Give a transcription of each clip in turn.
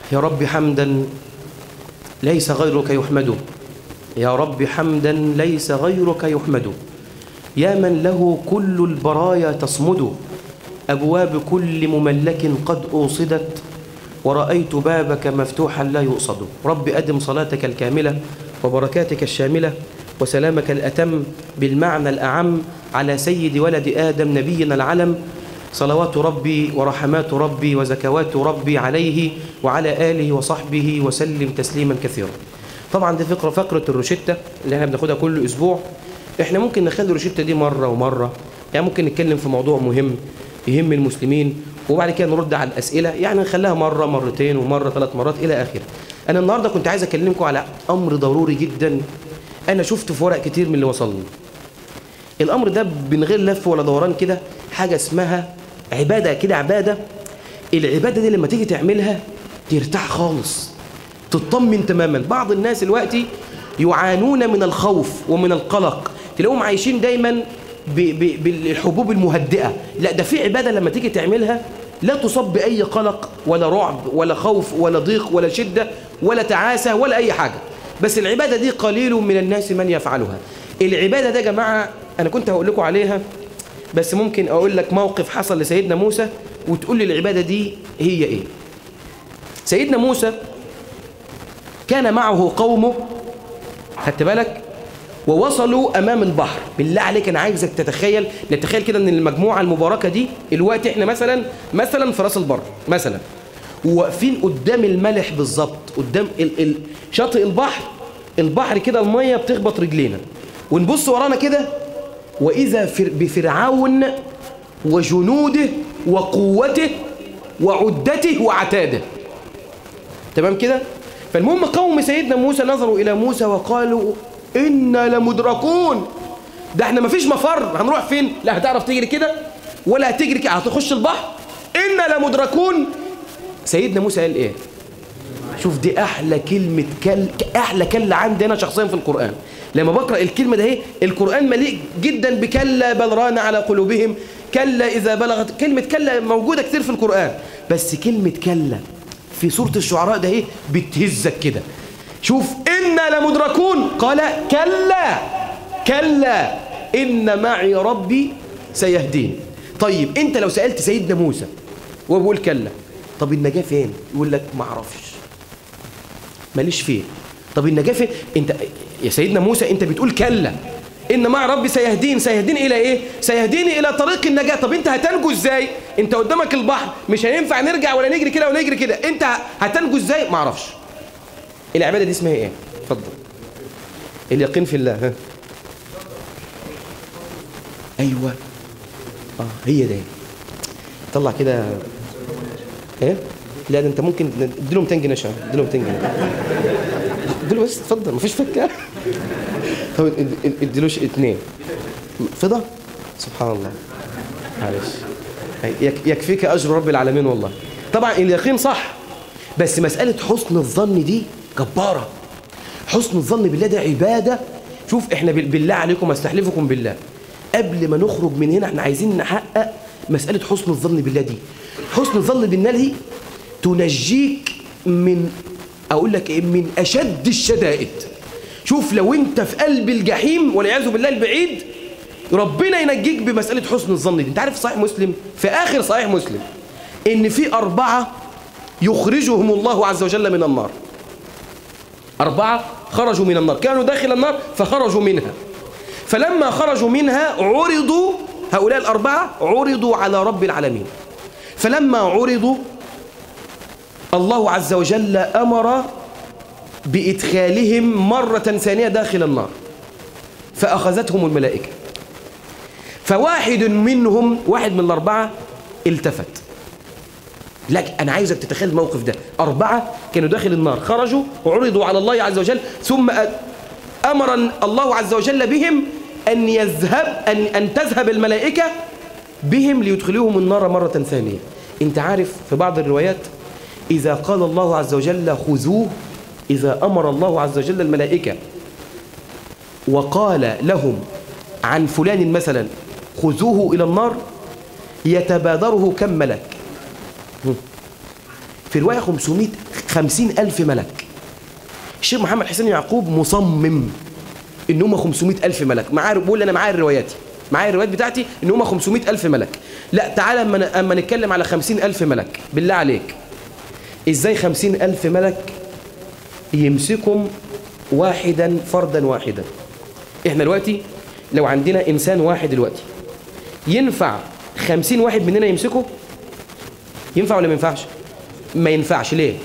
يا رب حمدا ليس غيرك يحمد، يا رب حمدا ليس غيرك يحمد، يا من له كل البرايا تصمد، أبواب كل مملك قد أوصدت، ورأيت بابك مفتوحا لا يؤصد. رب أدم صلاتك الكاملة وبركاتك الشاملة وسلامك الأتم بالمعنى الأعم على سيد ولد آدم نبينا العلم، صلوات ربي ورحمات ربي وزكوات ربي عليه وعلى آله وصحبه وسلم تسليما كثيرا. طبعا دي فقرة الروشتة اللي احنا بناخدها كل أسبوع. احنا ممكن نخلي الروشتة دي مرة ومرة، يعني ممكن نتكلم في موضوع مهم يهم المسلمين وبعد كده نرد على الأسئلة، يعني نخليها مرة مرتين ومرة 3 مرات إلى آخره. أنا النهاردة كنت عايز أكلمكم على أمر ضروري جدا أنا شفته في ورق كتير من اللي وصلني. الأمر ده من غير لف ولا دوران كده، حاجة اسمها عبادة كده، عبادة. العبادة دي لما تيجي تعملها ترتاح خالص، تطمن تماما. بعض الناس دلوقتي يعانون من الخوف ومن القلق، تلاقوهم عايشين دايما بالحبوب المهدئة. لا، ده في عبادة لما تيجي تعملها لا تصاب بأي قلق ولا رعب ولا خوف ولا ضيق ولا شدة ولا تعاسة ولا أي حاجة. بس العبادة دي قليل من الناس من يفعلها. العبادة ده يا جماعة أنا كنت هقول لكم عليها، بس ممكن أقول لك موقف حصل لسيدنا موسى وتقول لي العبادة دي هي إيه. سيدنا موسى كان معه قومه، خدت بالك، ووصلوا أمام البحر. بالله عليك أنا عايزك نتخيل كده أن المجموعة المباركة دي الوقت إحنا مثلا في راس البر مثلا، وواقفين قدام الملح بالظبط، قدام شاطئ البحر كده، المية بتخبط رجلينا، ونبص ورانا كده وإذا بفرعون وجنوده وقوته وعدته وعتاده. تمام كده؟ فالمهم قوم سيدنا موسى نظروا إلى موسى وقالوا إنا لمدركون، ده احنا مفيش مفر، هنروح فين؟ لا هتعرف تجري كده ولا هتجري كده، هتخش البحر، إنا لمدركون. سيدنا موسى قال إيه؟ شوف دي أحلى كلمة، أحلى كلة عندي أنا شخصيا في القرآن. لما بقرأ الكلمة ده، القرآن مليء جدا بكلا بل ران على قلوبهم كلا إذا بلغت. كلمة كلا موجودة كتير في القرآن، بس كلمة كلا في سورة الشعراء ده بتهزك كده. شوف إنا لمدركون، قال كلا إن معي ربي سيهدين. طيب أنت لو سألت سيدنا موسى وبقول كلا، طب النجاة فين؟ يقول لك ما اعرفش، ماليش فين. طب النجاة فين؟ انت يا سيدنا موسى انت بتقول كلا ان مع ربي سيهدين الى ايه؟ سيهديني الى طريق النجاة. طب انت هتنجو ازاي؟ انت قدامك البحر، مش هينفع نرجع ولا نجري كده ونجري كده، انت هتنجو ازاي؟ ما اعرفش. العبادة دي اسمها ايه؟ اتفضل. اليقين في الله. ها ايوه هي ده. طلع كده. ايه؟ لا ده انت ممكن اديله 200 جنيه شهر، اديله 200 جنيه، اديله بس اتفضل، مفيش فكه. طب اديلوش 2 فضه. سبحان الله، معلش، يكفيك اجر رب العالمين والله. طبعا اليقين صح، بس مساله حسن الظن دي جباره. حسن الظن بالله ده عباده. شوف احنا بالله عليكم استحلفكم بالله، قبل ما نخرج من هنا احنا عايزين نحقق مساله حسن الظن بالله دي. حسن الظن بالله دي تنجيك من، اقول لك ايه، من اشد الشدائد. شوف لو انت في قلب الجحيم والعياذ بالله البعيد، ربنا ينجيك بمساله حسن الظن دي. انت عارف صحيح مسلم، في اخر صحيح مسلم، ان في 4 يخرجهم الله عز وجل من النار. 4 خرجوا من النار، كانوا داخل النار فخرجوا منها، فلما خرجوا منها عرضوا، هؤلاء 4 عرضوا على رب العالمين، فلما عرضوا الله عز وجل أمر بإدخالهم مرة ثانية داخل النار، فأخذتهم الملائكة. فواحد منهم، واحد من ال4 التفت. لك أنا عايزك تتخيل الموقف ده، 4 كانوا داخل النار، خرجوا وعرضوا على الله عز وجل، ثم أمر الله عز وجل بهم أن تذهب الملائكة بهم ليدخلوهم النار مرة ثانية. أنت عارف في بعض الروايات إذا قال الله عز وجل خذوه، إذا أمر الله عز وجل الملائكة وقال لهم عن فلان مثلا خذوه إلى النار، يتبادره كم ملك. في رواية 50,000 ملك. الشيخ محمد حسين يعقوب مصمم إن هم 500,000 ملك. بقول أنا معايا الروايات بتاعتي إن هم 500,000 ملك. لا، تعالى أما نتكلم على 50,000 ملك. بالله عليك، إزاي 50,000 ملك يمسكم واحدا فردا واحدا؟ إحنا دلوقتي لو عندنا إنسان واحد دلوقتي ينفع 50 واحد مننا يمسكه؟ ينفع ولا ما ينفعش؟ ما ينفعش. ليه؟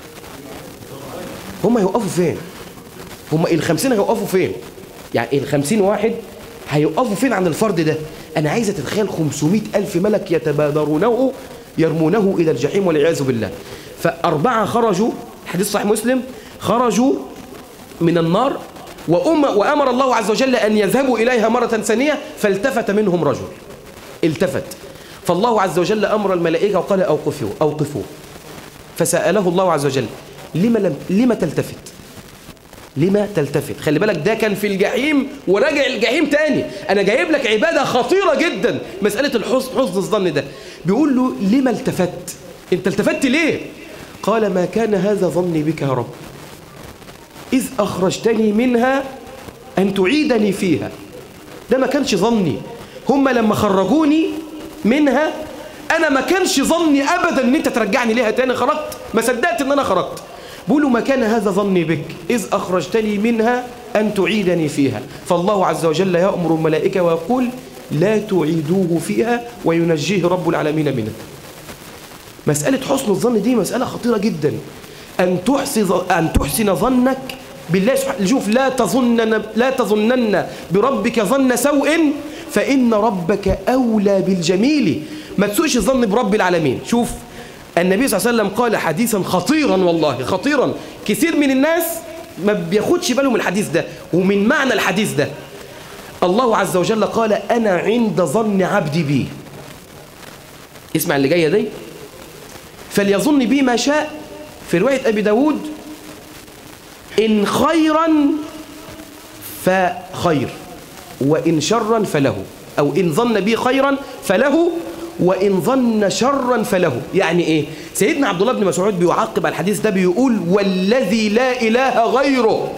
هم هيوقفوا فين؟ هم ال50 هيوقفوا فين؟ يعني ال50 واحد هيوقفوا فين عن الفرد ده؟ أنا عايزة تتخيل 500,000 ملك يتبادرونه يرمونه إلى الجحيم والعياذ بالله. فأربعة خرجوا، حديث صحيح مسلم، خرجوا من النار وأمر الله عز وجل أن يذهبوا إليها مرة ثانية، فالتفت منهم رجل، التفت، فالله عز وجل أمر الملائكة وقال أوقفوا. فسأله الله عز وجل لما تلتفت؟ لما تلتفت؟ خلي بالك ده كان في الجحيم وراجع الجحيم تاني. أنا جايب لك عبادة خطيرة جدا، مسألة حسن الظن ده. بيقول له لما التفت؟ أنت التفت ليه؟ قال ما كان هذا ظني بك يا رب إذ أخرجتني منها أن تعيدني فيها. ده ما كانش ظني. هم لما خرجوني منها أنا ما كانش ظني أبدا أن أنت ترجعني ليها تاني. خرجت، ما صدقت أن أنا خرجت. بقولوا ما كان هذا ظني بك إذ أخرجتني منها أن تعيدني فيها. فالله عز وجل يأمر الملائكة ويقول لا تعيدوه فيها وينجيه رب العالمين منها. مسألة حسن الظن دي مسألة خطيرة جدا. أن تحسن ظنك بالله سبحانه. شوف، لا تظنن بربك ظن سوء فإن ربك أولى بالجميل. ما تسوءش الظن برب العالمين. شوف النبي صلى الله عليه وسلم قال حديثا خطيرا، والله خطيرا. كثير من الناس ما بياخدش باله من الحديث ده ومن معنى الحديث ده. الله عز وجل قال أنا عند ظن عبدي بي. اسمع اللي جاية دي، فليظن بي ما شاء. في رواية أبي داود إن خيرا فخير وإن شرا فله، أو إن ظن بي خيرا فله وإن ظن شرا فله. يعني إيه؟ سيدنا عبد الله بن مسعود بيعقب على الحديث ده بيقول والذي لا إله غيره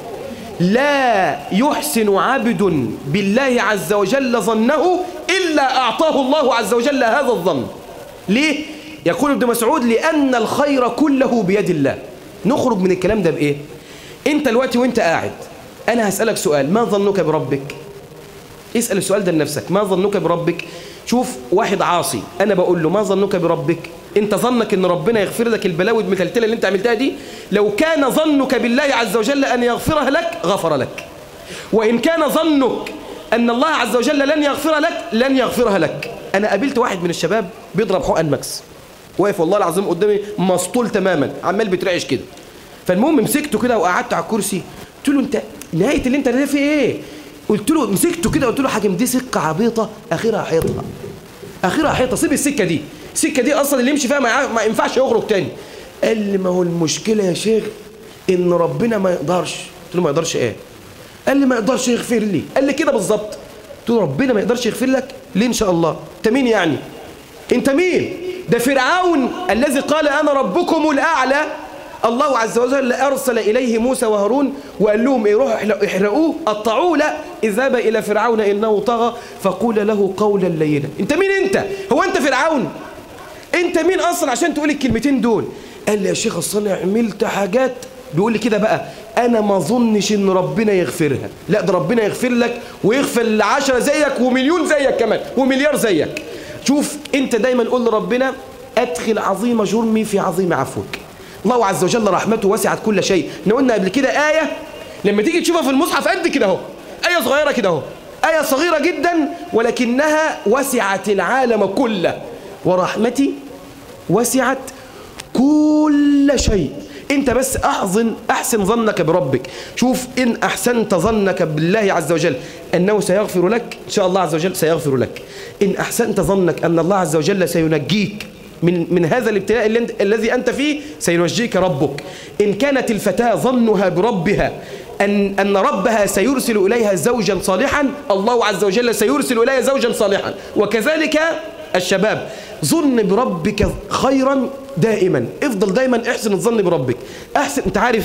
لا يحسن عبد بالله عز وجل ظنه إلا أعطاه الله عز وجل هذا الظن. ليه؟ يقول ابن مسعود لأن الخير كله بيد الله. نخرج من الكلام ده بإيه؟ أنت دلوقتي وأنت قاعد أنا هسألك سؤال، ما ظنك بربك؟ اسأل السؤال ده لنفسك، ما ظنك بربك؟ شوف واحد عاصي أنا بقول له ما ظنك بربك؟ أنت ظنك أن ربنا يغفر لك البلاوي المتلتلة اللي أنت عملتها دي؟ لو كان ظنك بالله عز وجل أن يغفرها لك غفر لك، وإن كان ظنك أن الله عز وجل لن يغفر لك لن يغفرها لك. أنا قابلت واحد من الشباب بيضرب حقن مكس، واقف والله العظيم قدامي مسطول تماما، عمال بيترعش كده. فالمهم مسكته كده وقعدت على الكرسي، قلت له انت نهايه اللي انت ده في ايه؟ قلت له مسكته كده قلت له حاكم دي سكه عبيطه اخرها حيطها، اخرها حيطه، سيب السكه دي، السكه دي اصلا اللي يمشي فيها ما ينفعش يخرج تاني. قال لي ما هو المشكله يا شيخ ان ربنا ما يقدرش. قلت له ما يقدرش ايه؟ قال لي ما يقدرش يغفر لي. قال لي كده بالظبط. قلت له ربنا ما يقدرش يغفر لك ليه ان شاء الله؟ انت مين يعني؟ انت مين؟ ده فرعون الذي قال أنا ربكم الأعلى. الله عز وجل أرسل إليه موسى وهارون وقال لهم روحوا احرقوه قطعوه. لا، اذهب إلى فرعون إنه طغى فقول له قولا لينا. أنت مين أنت؟ هو أنت فرعون؟ أنت مين أصلا عشان تقول الكلمتين دول؟ قال لي يا شيخ أصلا عملت حاجات. بيقول لي كده بقى أنا ما ظنش إن ربنا يغفرها. لا، ده ربنا يغفر لك ويغفر ل10 زيك ومليون زيك كمان ومليار زيك. شوف انت دايما قول لربنا ادخل عظيم جرمي في عظيم عفوك. الله عز وجل رحمته وسعت كل شيء. احنا قلنا قبل كده آية لما تيجي تشوفها في المصحف قد كده اهو، آية صغيرة كده اهو، آية صغيرة جدا ولكنها وسعت العالم كله. ورحمتي وسعت كل شيء. انت بس احسن ظنك بربك. شوف ان احسنت ظنك بالله عز وجل انه سيغفر لك ان شاء الله عز وجل سيغفر لك. ان احسنت ظنك ان الله عز وجل سينجيك من هذا الابتلاء الذي انت فيه سينجيك ربك. ان كانت الفتاة ظنها بربها أن ربها سيرسل إليها زوجا صالحا، الله عز وجل سيرسل إليها زوجا صالحا. وكذلك الشباب ظن بربك خيرا دائما، افضل دائما احسن الظن بربك. احسن. انت عارف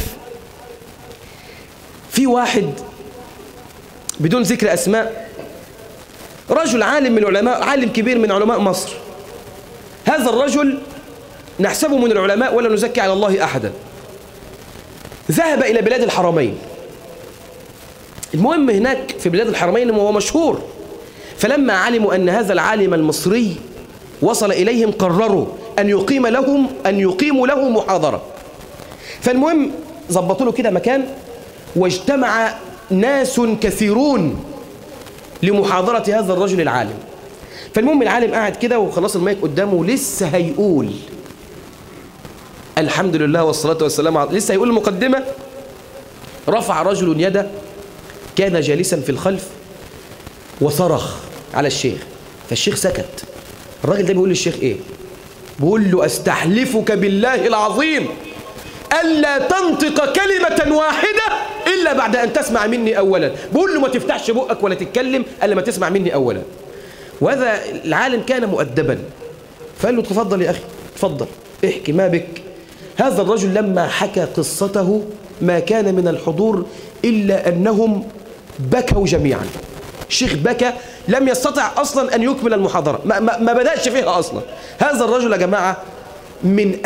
في واحد بدون ذكر اسماء، رجل عالم من العلماء، عالم كبير من علماء مصر. هذا الرجل نحسبه من العلماء ولا نزكي على الله احدا. ذهب الى بلاد الحرمين. المهم هناك في بلاد الحرمين وهو مشهور، فلما علموا ان هذا العالم المصري وصل اليهم قرروا ان يقيموا له محاضره. فالمهم ظبطوا له كده مكان، واجتمع ناس كثيرون لمحاضرة هذا الرجل العالم. فالمهم العالم قاعد كده وخلاص المايك قدامه، لسه هيقول الحمد لله والصلاة والسلام على، لسه هيقول المقدمة، رفع رجل يده كان جالسا في الخلف وصرخ على الشيخ، فالشيخ سكت. الراجل ده بيقول للشيخ ايه؟ بيقول له استحلفك بالله العظيم ألا تنطق كلمة واحدة إلا بعد أن تسمع مني أولا. بقول له ما تفتحش بقك ولا تتكلم إلا ما تسمع مني أولا. وهذا العالم كان مؤدبا، فقال له تفضل يا أخي، تفضل احكي ما بك. هذا الرجل لما حكى قصته ما كان من الحضور إلا أنهم بكوا جميعا. الشيخ بكى، لم يستطع أصلا أن يكمل المحاضرة، ما بدأش فيها أصلا. هذا الرجل يا جماعة من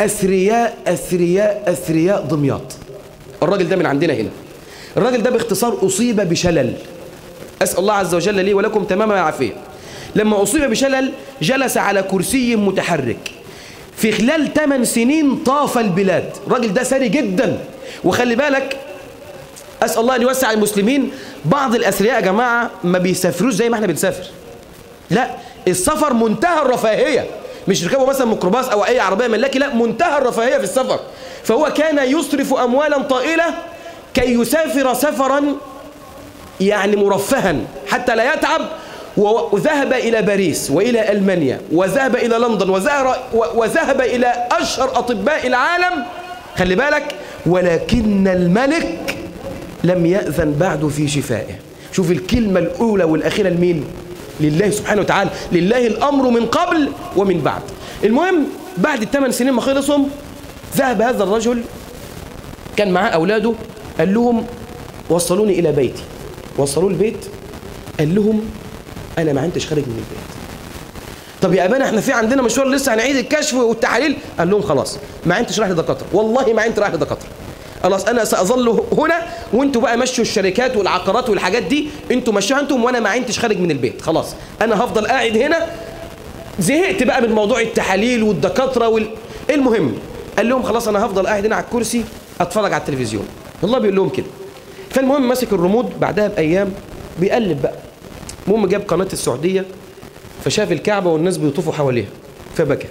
أثرياء دمياط. الراجل ده من عندنا هنا. الراجل ده باختصار أصيب بشلل، أسأل الله عز وجل لي ولكم تمام العافية. لما أصيب بشلل جلس على كرسي متحرك، في خلال 8 سنين طاف البلاد. الراجل ده ثري جدا. وخلي بالك، أسأل الله أن يوسع المسلمين، بعض الأثرياء يا جماعة ما بيسافروش زي ما احنا بنسافر، لا، السفر منتهى الرفاهية، مش ركبوا مثلا ميكروباص أو أي عربية ملاكي، لا، منتهى الرفاهية في السفر. فهو كان يصرف أموالا طائلة كي يسافر سفرا يعني مرفها حتى لا يتعب. وذهب إلى باريس وإلى ألمانيا وذهب إلى لندن وذهب إلى أشهر أطباء العالم، خلي بالك، ولكن الملك لم يأذن بعد في شفائه. شوف الكلمة الأولى والأخيرة لمين؟ لله سبحانه وتعالى، لله الأمر من قبل ومن بعد. المهم بعد ال8 سنين ما خلصهم، ذهب هذا الرجل كان معاه أولاده، قال لهم وصلوني إلى بيتي. وصلوا البيت، قال لهم أنا ما عندش خارج من البيت. طب يا أبانا احنا في عندنا مشوار لسه هنعيد الكشف والتحاليل. قال لهم خلاص ما عندش رايح لدكاترة، والله ما عندي رايح لدكاترة، خلاص أنا سأظل هنا وانتوا بقى مشوا الشركات والعقارات والحاجات دي، انتوا مشوها انتم، وانا ما عندش خارج من البيت، خلاص انا هفضل قاعد هنا. زهقت بقى من موضوع التحاليل والدكاترة المهم قال لهم خلاص انا هفضل قاعد هنا على الكرسي اتفرج على التلفزيون. والله بيقول لهم كده. فالمهم مسك الريموت بعدها بأيام بيقلب بقى، المهم جاب قناة السعودية، فشاف الكعبة والناس بيطوفوا حواليها فبكى.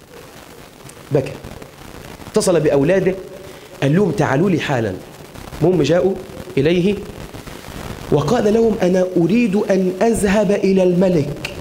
اتصل بأولاده قال لهم تعالوا لي حالا. المهم جاءوا إليه وقال لهم أنا أريد أن أذهب إلى الملك.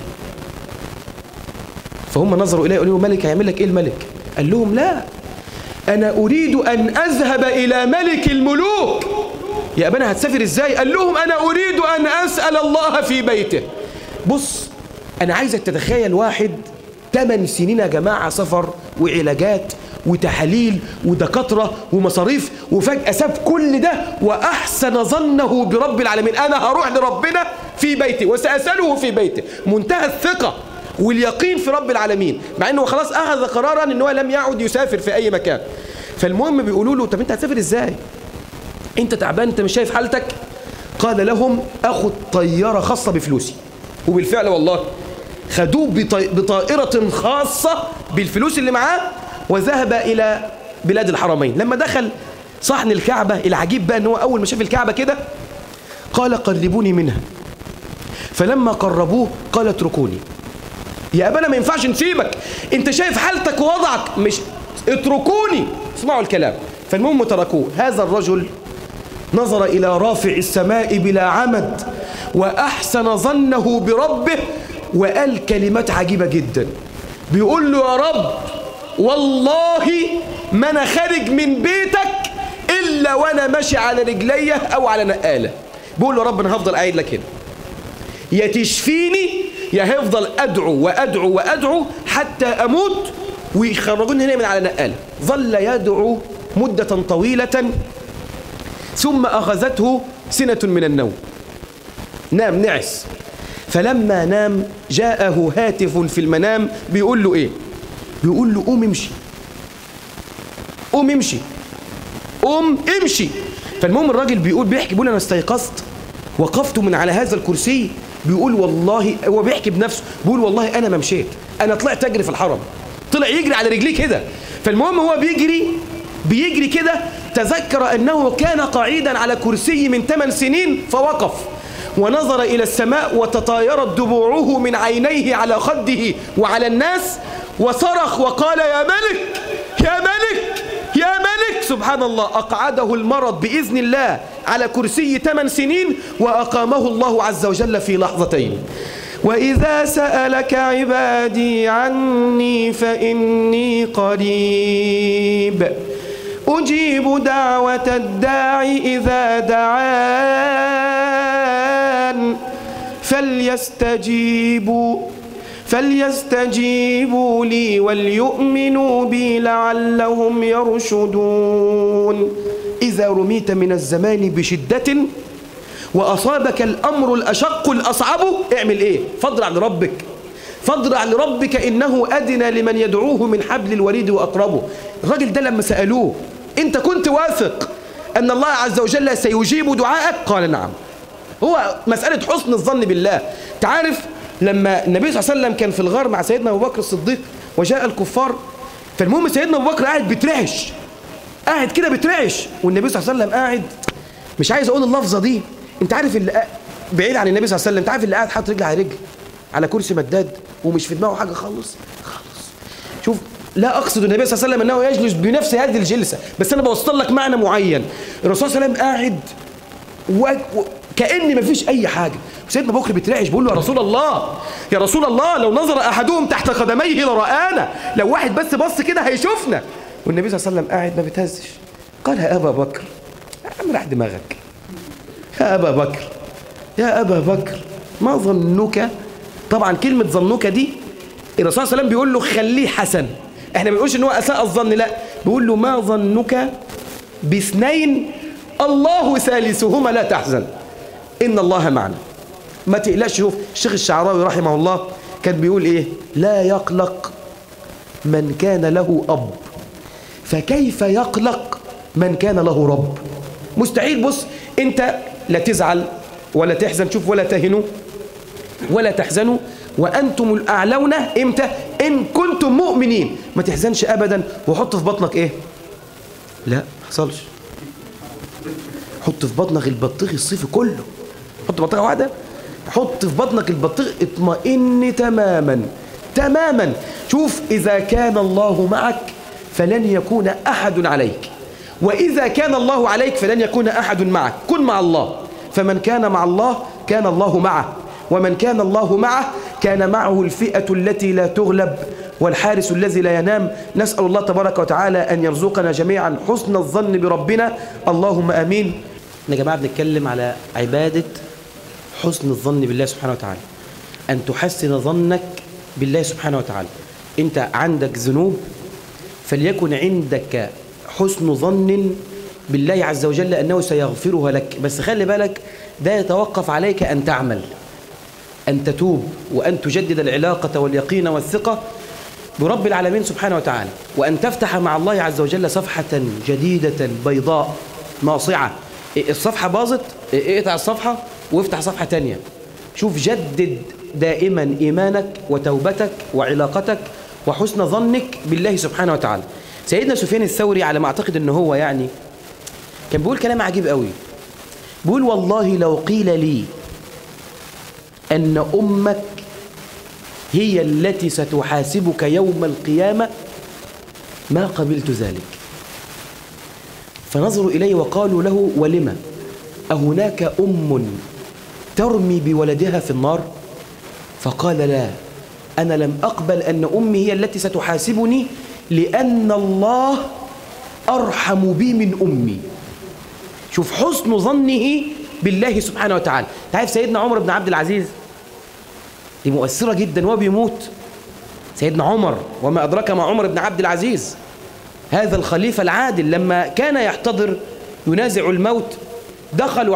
فهم نظروا إليه قالوا له ملك هيعمل لك إيه الملك؟ قال لهم لا، أنا أريد أن أذهب إلى ملك الملوك. يا أبانا هتسافر إزاي؟ قال لهم أنا أريد أن أسأل الله في بيته. بص أنا عايزك تتخيل واحد 8 سنين يا جماعة سفر وعلاجات وتحاليل ودكاترة ومصاريف، وفجأة ساب كل ده وأحسن ظنه برب العالمين. أنا هروح لربنا في بيتي وسأسأله في بيته. منتهى الثقة واليقين في رب العالمين، مع أنه خلاص أخذ قرارا أنه لم يعد يسافر في أي مكان. فالمهم بيقولوا له طب أنت هتسافر إزاي؟ أنت تعبان، أنت مش شايف حالتك؟ قال لهم أخذ طيارة خاصة بفلوسي. وبالفعل والله خدوه بطائرة خاصة بالفلوس اللي معاه، وذهب إلى بلاد الحرمين. لما دخل صحن الكعبة، العجيب بقى أنه أول ما شاف الكعبة كده قال قربوني منها. فلما قربوه قال اتركوني. يا أبانا ما ينفعش نسيبك، أنت شايف حالتك ووضعك، مش اتركوني، اسمعوا الكلام. فالمهم تركوه. هذا الرجل نظر إلى رافع السماء بلا عمد وأحسن ظنه بربه، وقال كلمات عجيبة جدا. بيقول له يا رب والله ما أنا خارج من بيتك إلا وأنا ماشي على رجليه أو على نقالة. بيقول له يا رب أنا هفضل قاعد لك هنا، يا تشفيني يا هفضل أدعو وأدعو وأدعو حتى أموت ويخرجوني هنا من على نقالة. ظل يدعو مدة طويلة ثم أخذته سنة من النوم، نام نعس. فلما نام جاءه هاتف في المنام بيقول له إيه؟ بيقول له قوم امشي، قوم امشي، قوم امشي. فالمهم الراجل بيقول أنا استيقظت وقفت من على هذا الكرسي، بيقول والله هو بيحكي بنفسه، بيقول والله أنا ما مشيت، أنا طلعت أجري في الحرم. طلع يجري على رجليه كده. فالمهم هو بيجري كده، تذكر أنه كان قاعدا على كرسي من 8 سنين فوقف ونظر إلى السماء وتطايرت دموعه من عينيه على خده وعلى الناس، وصرخ وقال يا ملك يا ملك يا ملك. سبحان الله، أقعده المرض بإذن الله على كرسي 8 سنين وأقامه الله عز وجل في لحظتين. وإذا سألك عبادي عني فإني قريب أجيب دعوة الداع إذا دعان فليستجيبوا لي وليؤمنوا بي لعلهم يرشدون. إذا رميت من الزمان بشدة وأصابك الأمر الأشق الأصعب اعمل إيه؟ فاضرع لربك، فاضرع لربك إنه أدنى لمن يدعوه من حبل الوريد وأقربه. الراجل ده لما سألوه أنت كنت واثق أن الله عز وجل سيجيب دعائك؟ قال نعم. هو مسألة حسن الظن بالله. تعرف لما النبي صلى الله عليه وسلم كان في الغار مع سيدنا أبو بكر الصديق وجاء الكفار، فالمهم سيدنا أبو بكر قاعد بترعش، قاعد كده بترعش، والنبي صلى الله عليه وسلم قاعد، مش عايز أقول اللفظة دي، انت عارف اللي بعيد عن النبي صلى الله عليه وسلم، انت عارف اللي قاعد حاطط رجل على رجل على كرسي مداد ومش في دماغه حاجه خالص. شوف، لا اقصد النبي صلى الله عليه وسلم انه يجلس بنفس هذه الجلسه، بس انا بوصل لك معنى معين. الرسول صلى الله عليه وسلم قاعد كأن مفيش اي حاجه، سيدنا ابو بكر بيترعش بيقول له يا رسول الله يا رسول الله لو نظر احدهم تحت قدميه لرآنا، لو واحد بس بص كده هيشوفنا. والنبي صلى الله عليه وسلم قاعد ما بيتهزش. قال يا ابا بكر، يا عم راح دماغك، يا أبا بكر يا أبا بكر ما ظنك. طبعا كلمة ظنك دي الرسول صلى الله عليه وسلم بيقول له خليه حسن، احنا ما بنقولش ان هو أساء الظن، لا، بيقول له ما ظنك باثنين الله ثالثهما لا تحزن إن الله معنا. ما تقلقش. شوف الشيخ الشعراوي رحمه الله كان بيقول ايه؟ لا يقلق من كان له أب فكيف يقلق من كان له رب. مستحيل. بص، انت لا تزعل ولا تحزن، شوف، ولا تهنوا ولا تحزنوا وأنتم الأعلون إمتى؟ إن كنتم مؤمنين. ما تحزنش أبدا وحط في بطنك إيه؟ لا ما حصلش. حط في بطنك البطيخ الصيفي كله، حط بطيخة واحدة، حط في بطنك البطيخ، اطمئن تماما تماما. شوف، إذا كان الله معك فلن يكون أحد عليك، وإذا كان الله عليك فلن يكون أحد معك. كن مع الله، فمن كان مع الله كان الله معه، ومن كان الله معه كان معه الفئة التي لا تغلب والحارس الذي لا ينام. نسأل الله تبارك وتعالى أن يرزقنا جميعا حسن الظن بربنا، اللهم آمين. يا جماعة بنتكلم على عبادة حسن الظن بالله سبحانه وتعالى، أن تحسن ظنك بالله سبحانه وتعالى. أنت عندك ذنوب فليكن عندك حسن ظن بالله عز وجل أنه سيغفرها لك، بس خلي بالك ده يتوقف عليك أن تعمل، أن تتوب، وأن تجدد العلاقة واليقين والثقة برب العالمين سبحانه وتعالى، وأن تفتح مع الله عز وجل صفحة جديدة بيضاء ناصعة. الصفحة باظت، اقطع الصفحة وافتح صفحة تانية. شوف، جدد دائما إيمانك وتوبتك وعلاقتك وحسن ظنك بالله سبحانه وتعالى. سيدنا سفيان الثوري على ما أعتقد أنه هو يعني كان بيقول كلام عجيب قوي، بيقول والله لو قيل لي أن أمك هي التي ستحاسبك يوم القيامة ما قبلت ذلك. فنظروا إليه وقالوا له ولما؟ أهناك أم ترمي بولدها في النار؟ فقال لا، أنا لم أقبل أن أمي هي التي ستحاسبني لأن الله أرحم بي من أمي. شوف حسن ظنه بالله سبحانه وتعالى. تعرف سيدنا عمر بن عبد العزيز، دي مؤثرة جدا، وهو بيموت سيدنا عمر، وما أدرك ما عمر بن عبد العزيز، هذا الخليفة العادل، لما كان يحتضر ينازع الموت دخلوا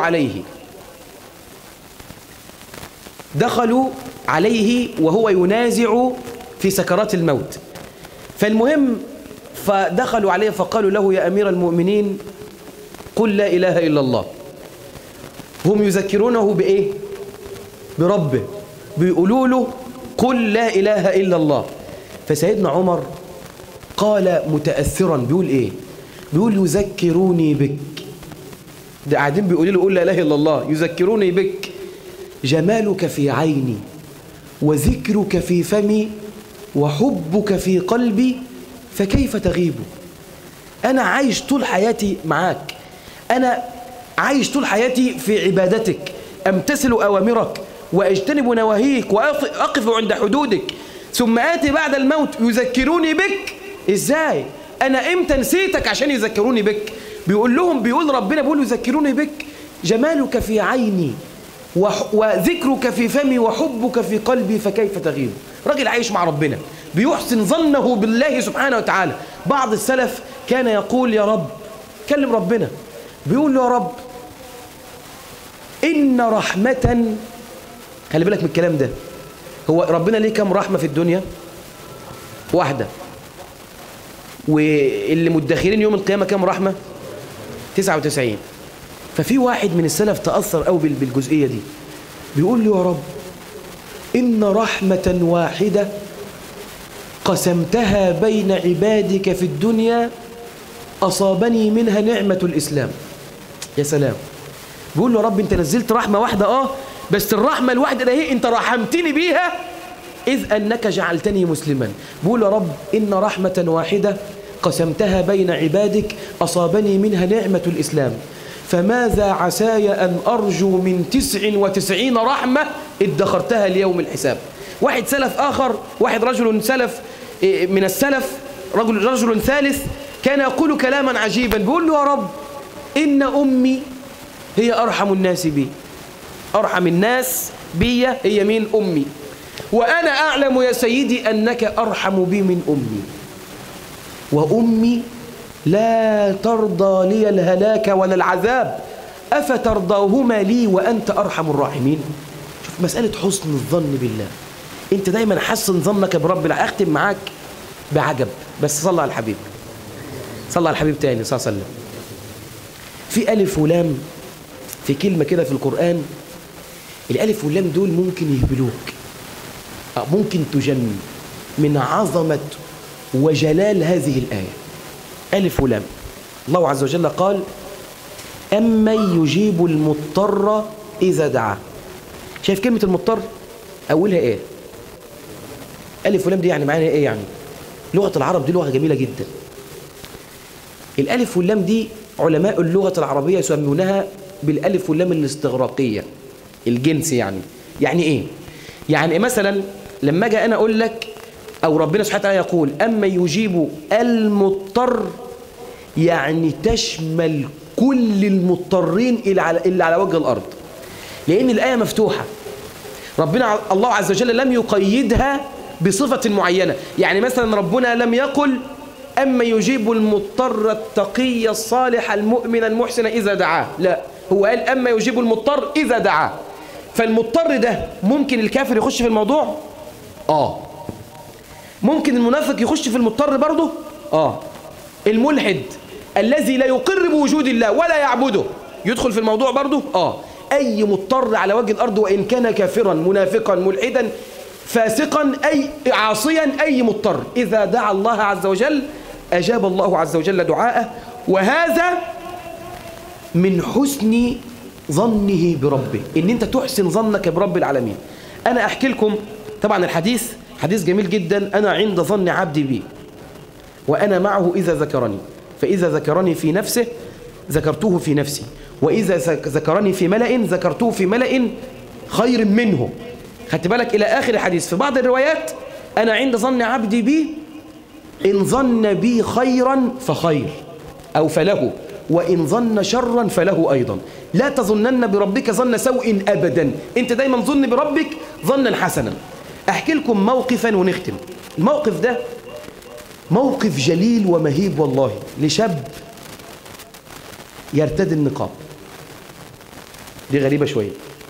عليه وهو ينازع في سكرات الموت. فالمهم فدخلوا عليه فقالوا له: يا أمير المؤمنين قل لا إله إلا الله. هم يذكرونه بإيه؟ بربه، بيقولوا له قل لا إله إلا الله. فسيدنا عمر قال متأثرا، بيقول إيه؟ بيقول: يذكروني بك. ده قاعدين بيقولوا له قل لا إله إلا الله، يذكروني بك، جمالك في عيني وذكرك في فمي وحبك في قلبي، فكيف تغيب؟ أنا عايش طول حياتي معاك، أنا عايش طول حياتي في عبادتك، أمتثل أوامرك وأجتنب نواهيك وأقف عند حدودك، ثم آتي بعد الموت يذكروني بك. إزاي؟ أنا إمتى نسيتك عشان يذكروني بك؟ بيقول ربنا بيقول يذكروني بك، جمالك في عيني وذكرك في فمي وحبك في قلبي، فكيف تغيب؟ راجل عايش مع ربنا بيحسن ظنه بالله سبحانه وتعالى. بعض السلف كان يقول: يا رب، كلم ربنا، بيقول له: يا رب إن رحمة، خلي بالك من الكلام ده، هو ربنا ليه كم رحمة في الدنيا؟ واحدة. واللي مدخرين يوم القيامة كم رحمة؟ 99. ففي واحد من السلف تأثر قوي بالجزئية دي، بيقول له: يا رب إن رحمة واحدة قسمتها بين عبادك في الدنيا أصابني منها نعمة الإسلام. يا سلام. بيقول له: يا رب أنت نزلت رحمة واحدة، بس الرحمة الواحدة ده هي أنت رحمتني بيها إذ أنك جعلتني مسلما. بيقول: يا رب إن رحمة واحدة قسمتها بين عبادك أصابني منها نعمة الإسلام، فماذا عساي أن أرجو من 99 رحمة ادخرتها ليوم الحساب. واحد سلف آخر، رجل سلف من السلف، رجل ثالث كان يقول كلاما عجيبا، بيقول له: يا رب إن أمي هي أرحم الناس بي، أرحم الناس بي هي مين؟ أمي، وأنا أعلم يا سيدي أنك أرحم بي من أمي، وأمي لا ترضى لي الهلاك ولا العذاب، أفترضاهما لي وأنت أرحم الراحمين. شوف مسألة حسن الظن بالله، أنت دايما حسن ظنك برب العالمين. أختم معاك بعجب، بس صلى على الحبيب، صلى على الحبيب تاني صلى الله عليه وسلم. في ألف ولام في كلمة كده في القرآن، الألف واللام دول ممكن يهبلوك، ممكن تجن من عظمة وجلال هذه الآية. ألف ولام، الله عز وجل قال: أمن يجيب المضطر إذا دعاه. شايف كلمة المضطر أولها إيه؟ ألف ولام دي يعني معناها إيه؟ يعني لغة العرب دي لغة جميلة جدا. الألف واللام دي علماء اللغة العربية يسمونها بالألف واللام الاستغراقية، الجنس. يعني إيه؟ يعني مثلا لما أجي أنا أقول لك، أو ربنا سبحانه وتعالى يقول: أما يجيب المضطر، يعني تشمل كل المضطرين اللي على وجه الأرض، لأن الآية مفتوحة. ربنا الله عز وجل لم يقيدها بصفة معينة. يعني مثلا ربنا لم يقل: أما يجيب المضطر التقي الصالح المؤمن المحسن إذا دعاه، لا، هو قال: أما يجيب المضطر إذا دعاه. فالمضطر ده ممكن الكافر يخش في الموضوع؟ ممكن المنافق يخش في المضطر برضه؟ الملحد الذي لا يقر بوجود الله ولا يعبده يدخل في الموضوع برضه؟ أي مضطر على وجه الأرض، وإن كان كافرا منافقا ملحدا فاسقا أي عاصيا، أي مضطر إذا دعا الله عز وجل أجاب الله عز وجل دعاءه. وهذا من حسن ظنه بربه، إن أنت تحسن ظنك برب العالمين. أنا أحكي لكم طبعا الحديث حديث جميل جدا: أنا عند ظن عبدي بي وأنا معه إذا ذكرني، فإذا ذكرني في نفسه ذكرته في نفسي، وإذا ذكرني في ملأ ذكرته في ملأ خير منه. خدت بالك إلى آخر الحديث. في بعض الروايات: أنا عند ظن عبدي بي، إن ظن بي خيرا فخير أو فله، وإن ظن شرا فله أيضا. لا تظنن بربك ظن سوء أبدا، أنت دايما ظن بربك ظنا حسنا. أحكي لكم موقفا ونختم. الموقف ده موقف جليل ومهيب والله، لشاب يرتدي النقاب. دي غريبة شوية.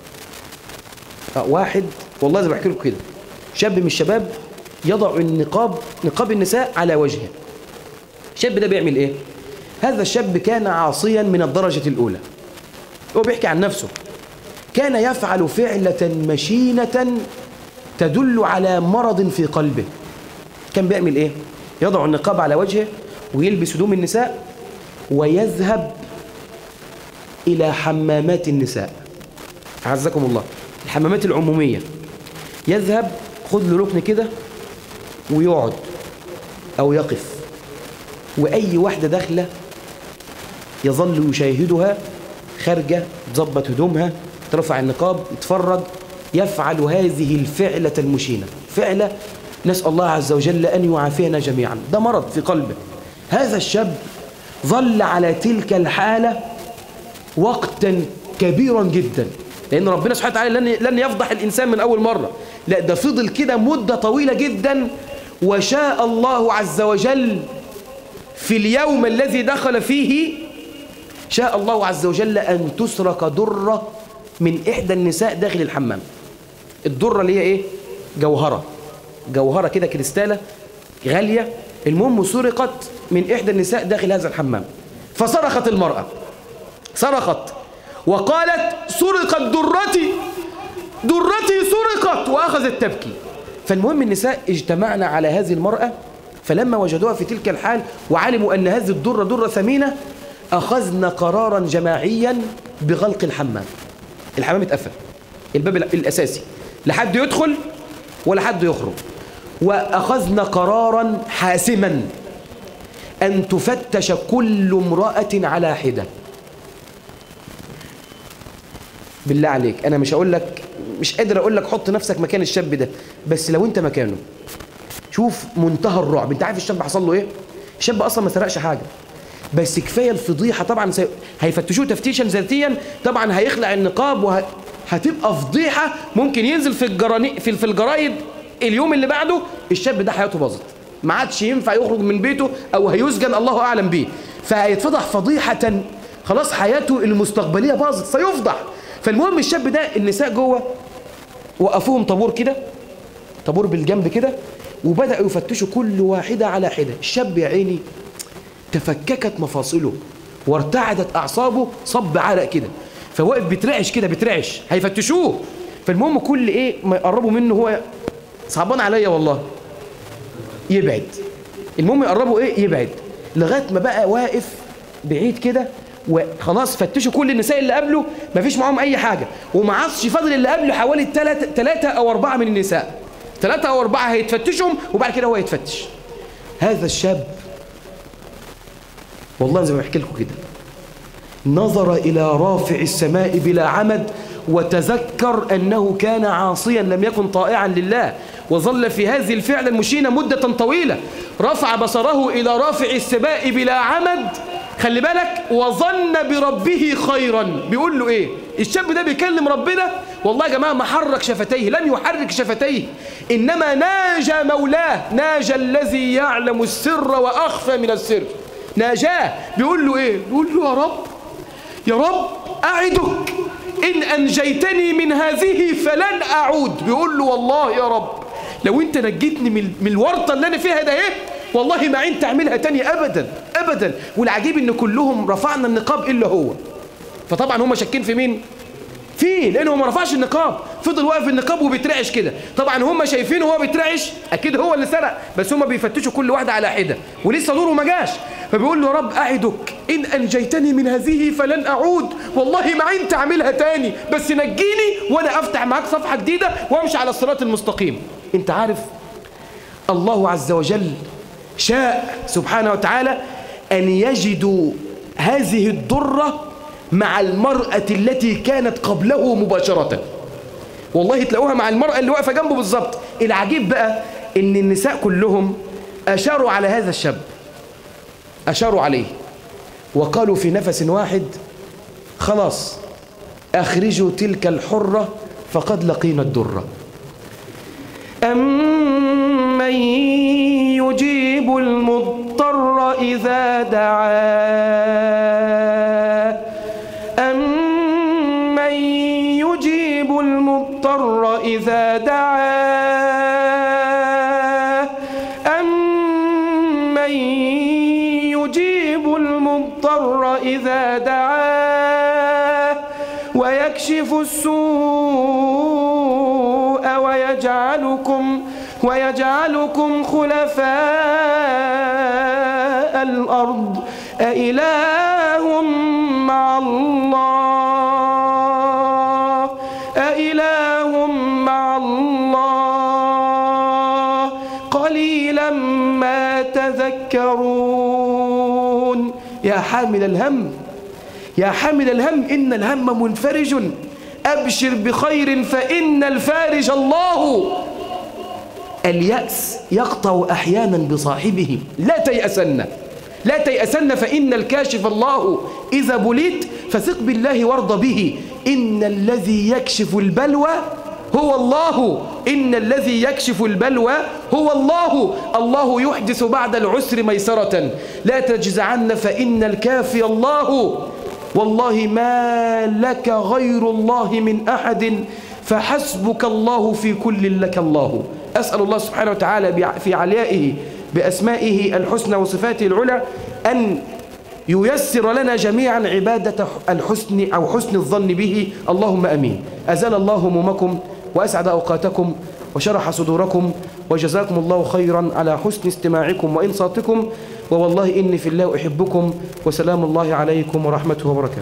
واحد والله زي ما بحكي لكم كده، شاب من الشباب يضع نقاب النساء على وجهه. الشاب ده بيعمل ايه؟ هذا الشاب كان عاصيا من الدرجة الأولى. هو بيحكي عن نفسه، كان يفعل فعلة مشينة تدل على مرض في قلبه. كان بيعمل ايه؟ يضع النقاب على وجهه ويلبس هدوم النساء ويذهب إلى حمامات النساء. أعزكم الله، الحمامات العمومية. يذهب، خذ له ركن كده ويقعد أو يقف، وأي واحدة داخلة يظل يشاهدها، خارجة تظبط هدومها، ترفع النقاب، يتفرج، يفعل هذه الفعلة المشينة. فعلة نسأل الله عز وجل أن يعافينا جميعا، ده مرض في قلبه. هذا الشاب ظل على تلك الحالة وقتا كبيرا جدا، لأن ربنا سبحانه وتعالى لن يفضح الإنسان من أول مرة، لا ده فضل كده مدة طويلة جدا. وشاء الله عز وجل في اليوم الذي دخل فيه، شاء الله عز وجل أن تسرق درة من إحدى النساء داخل الحمام. الدرة اللي هي إيه؟ جوهرة كده، كريستالة غالية. المهم سرقت من إحدى النساء داخل هذا الحمام. فصرخت المرأة، صرخت وقالت: سرقت درتي سرقت، وأخذت تبكي. فالمهم النساء اجتمعنا على هذه المرأة، فلما وجدوها في تلك الحال وعلموا أن هذه الدرة درة ثمينة، أخذنا قرارا جماعيا بغلق الحمام. الحمام اتقفل، الباب الأساسي، لا حد يدخل ولا حد يخرج. وأخذنا قرارا حاسما أن تفتش كل امرأة على حدة. بالله عليك، أنا مش قادر أقول لك حط نفسك مكان الشاب ده، بس لو أنت مكانه شوف منتهى الرعب. أنت عارف الشاب حصل له إيه؟ الشاب أصلا ما سرقش حاجة، بس كفاية الفضيحة. طبعا هيفتشوه تفتيشا ذاتيا، طبعا هيخلع النقاب وهتبقى فضيحة. ممكن ينزل في الجرايد اليوم اللي بعده الشاب ده حياته باظت، ما عادش ينفع يخرج من بيته أو هيسجن، الله أعلم بيه. فهيتفضح فضيحة، خلاص حياته المستقبلية باظت، سيفضح. فالمهم الشاب ده النساء جوه وقفوهم طابور كده، طابور بالجنب كده، وبدأوا يفتشوا كل واحدة على حدة. الشاب يا عيني تفككت مفاصله وارتعدت أعصابه، صب عرق كده، فوقف بيترعش كده، بيترعش، هيفتشوه. فالمهم كل إيه ما يقربوا منه هو صعبان عليا والله يبعد. المهم يقربوا إيه يبعد، لغاية ما بقى واقف بعيد كده، وخلاص فتشوا كل النساء اللي قبله، ما فيش معاهم أي حاجة، وما عادش فاضل اللي قبله حوالي 3 أو 4 من النساء. 3 أو 4 هيتفتشهم وبعد كده هو يتفتش. هذا الشاب والله زي ما بحكي لكم كده، نظر إلى رافع السماء بلا عمد، وتذكر أنه كان عاصيا لم يكن طائعا لله، وظل في هذه الفعل المشينة مدة طويلة. رفع بصره إلى رافع السماء بلا عمد، خلي بالك، وظن بربه خيرا. بيقول له إيه؟ الشاب ده بيكلم ربنا والله يا جماعة، ما حرك شفتيه، لم يحرك شفتيه، إنما ناجى مولاه، ناجى الذي يعلم السر وأخفى من السر، ناجاه. بيقول له إيه؟ بيقول له يا رب أعدك إن أنجيتني من هذه فلن أعود. بيقول له والله يا رب لو أنت نجيتني من الورطة اللي أنا فيها ده إيه، والله ما عين تعملها تاني أبدا أبدا. والعجيب إن كلهم رفعنا النقاب إلا هو. فطبعا هم شاكين في مين؟ فيه، لأنه ما رفعش النقاب، فضل واقف النقاب وبيترعش كده. طبعا هم شايفينه هو بيترعش، أكيد هو اللي سرق، بس هم بيفتشوا كل واحدة على حدة، ولسه دوره ما جاش. فبيقول له يا رب أعدك إن أنجيتني من هذه فلن أعود، والله ما عين تعملها تاني، بس نجيني وأنا أفتح معاك صفحة جديدة وأمشي على الصراط المستقيم. أنت عارف الله عز وجل شاء سبحانه وتعالى أن يجدوا هذه الدرة مع المرأة التي كانت قبله مباشرة. والله تلاقوها مع المرأة اللي واقفة جنبه بالظبط. العجيب بقى إن النساء كلهم أشاروا على هذا الشاب، أشاروا عليه وقالوا في نفس واحد: خلاص أخرجوا تلك الحرة فقد لقينا الدرة. المضطر إذا دعاه أمن يجيب المضطر إذا دعاه أمن يجيب المضطر إذا دعاه ويكشف السوء ويجعلكم خلفاء الأرض أإله مع الله أإله مع الله قليلا ما تذكرون. يا حامل الهم يا حامل الهم إن الهم منفرج أبشر بخير فإن الفارج الله. اليأس يقطع أحيانا بصاحبه. لا تيأسن فإن الكاشف الله إذا بليت فثق بالله وارض به. إن الذي يكشف البلوى هو الله إن الذي يكشف البلوى هو الله. الله يحدث بعد العسر ميسرة. لا تجزعن فإن الكافي الله. والله ما لك غير الله من أحد فحسبك الله في كل لك الله. أسأل الله سبحانه وتعالى في عليائه بأسمائه الحسنى وصفاته العلى أن ييسر لنا جميعا عبادة الحسن أو حسن الظن به. اللهم أمين. أزال الله همومكم وأسعد أوقاتكم وشرح صدوركم وجزاكم الله خيرا على حسن استماعكم وإنصاتكم. ووالله إني في الله أحبكم وسلام الله عليكم ورحمته وبركاته.